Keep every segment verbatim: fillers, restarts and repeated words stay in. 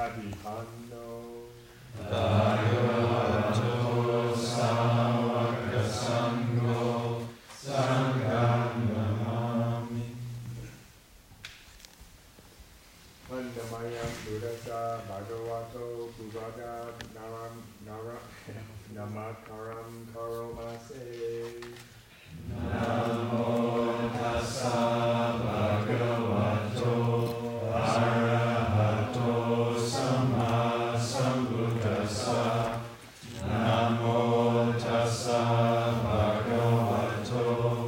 Yatipanno Bhagavato Sāvaka Sangho Sangham Namami. Vandamayam Buddhasa Bhagavato Buddhada Naram Naram Namakaram Karomase. Namo Tassa Bhagavato Arahato Sama Sambuddhassa. Namo Tassa Bhagavato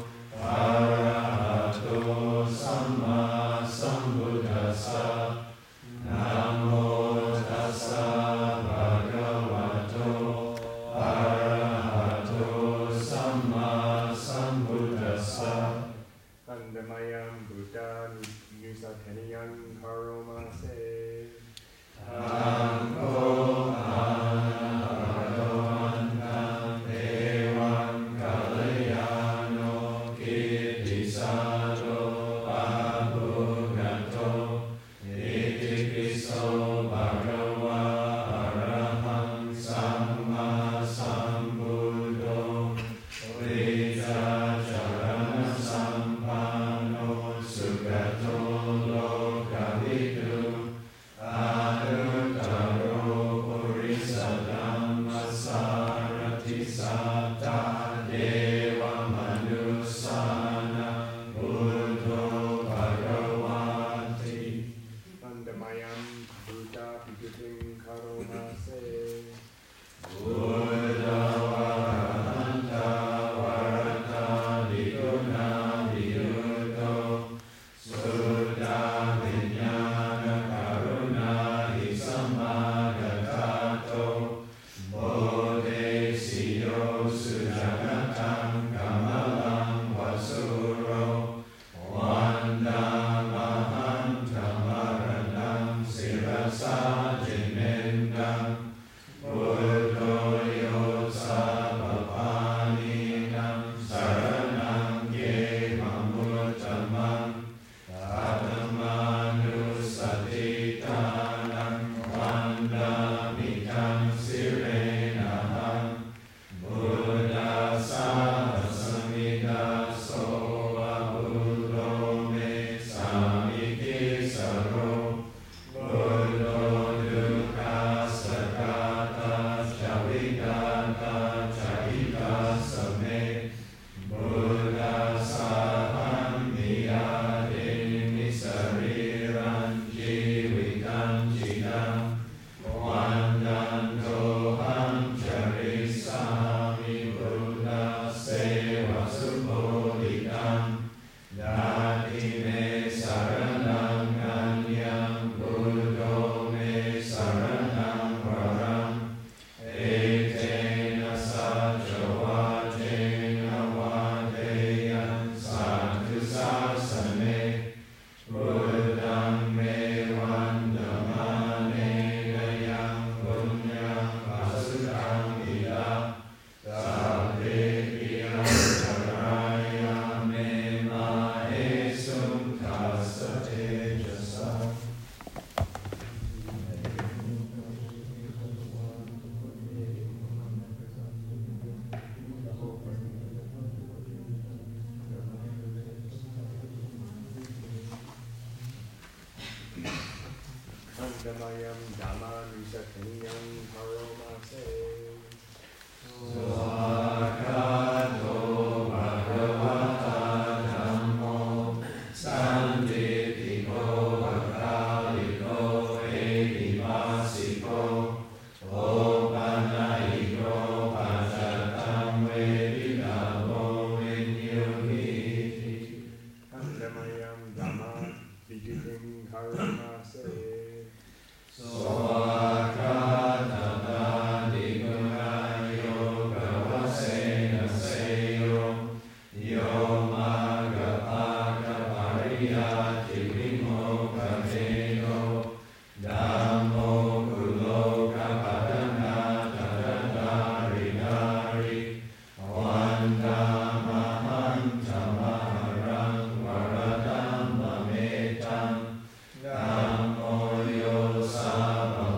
Arahato Sama Sambuddhassa. Namo Tassa Bhagavato Arahato Sama Sambuddhassa. Vandamayam Buddha Nusateniyan Karomase. Anko Anabhavantam Evam Kalayano Kirtisaro Abhugato Iti Kristo Bhagava Araham Samma Sambuddho Rita Charana Sampano Sugato Lokavidu Anuttaro Purisadhamma Sarati Satta Deva Manusana Buddho Bhagavati. Vandamayam Buddha Pikutim Karomase. Buddha Varahanta Varata Viguna Viyuddho Suddha Vijnana Karuna Hisamagatato Bodhe Siyo Sujagatam Kamalam Vasuro Vandamaham Tamaranam Sirasa Jinendam Buddho Yosapapaninam Saranam Ye Mamuttamam Atmanusatitanam Vandamitam Sirenaham Buddha Sahasamida Sova Buddho Me Samiki Saro Buddho Dukkha Sakata Chavidata Chahita Same Buddha Saham Niyadini Sariran Jivitam Jidam Vandantoham Charisami Buddha Seva Subodhikam Datime Saranam Ganyam Buddho Me Saranam Varam Etena Sajavajena Vadeyam Sadhu Sasane Buddham Me Vandamanenayam Punyam Vasudham Ida Sabdeviyam Charaya Me Mahesum Tasatejasa. Vandamayam Dhamma Nusateniyan Karomase. Svakato Bhagavata Dhammo Sanditiko Bhakaliko Edivasiko Opanaiko Pajatam Veditavo Vinyuhiti. Vandamayam Dhamma Pikutim Karomase. Svakata Diguna Yoga Vasena Seyo Yomagapaka Pariyati Vimoka Veno Dhammo Kuloka Padana Tadadari Dari Vandamaham Tamaram Varadam Mametam Namo Yosa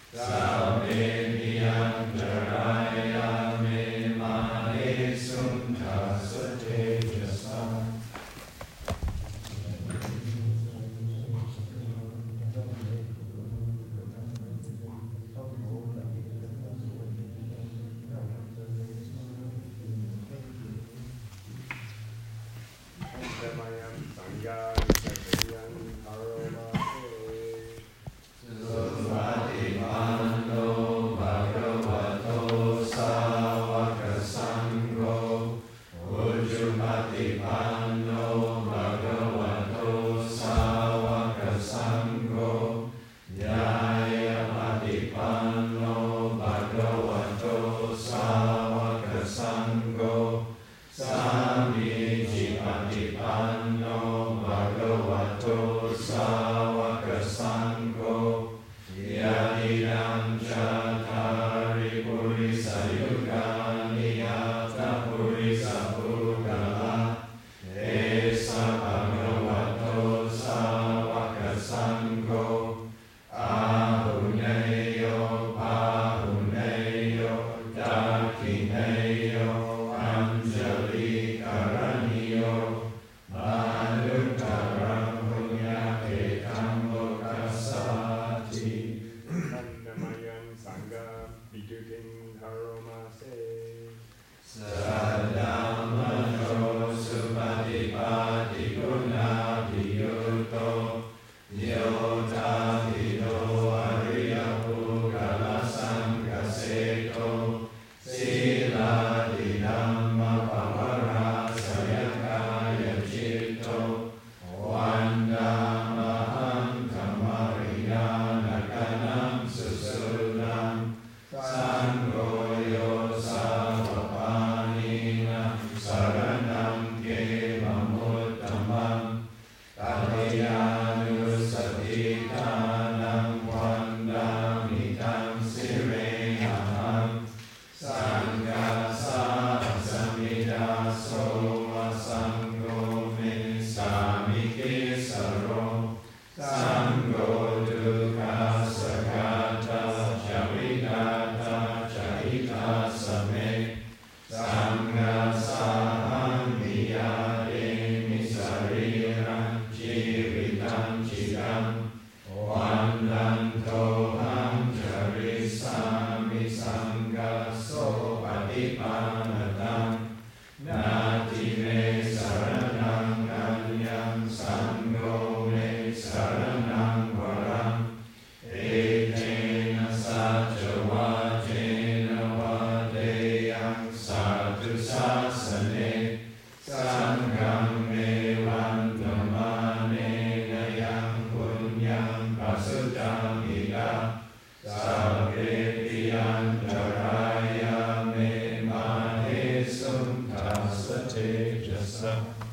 Tejas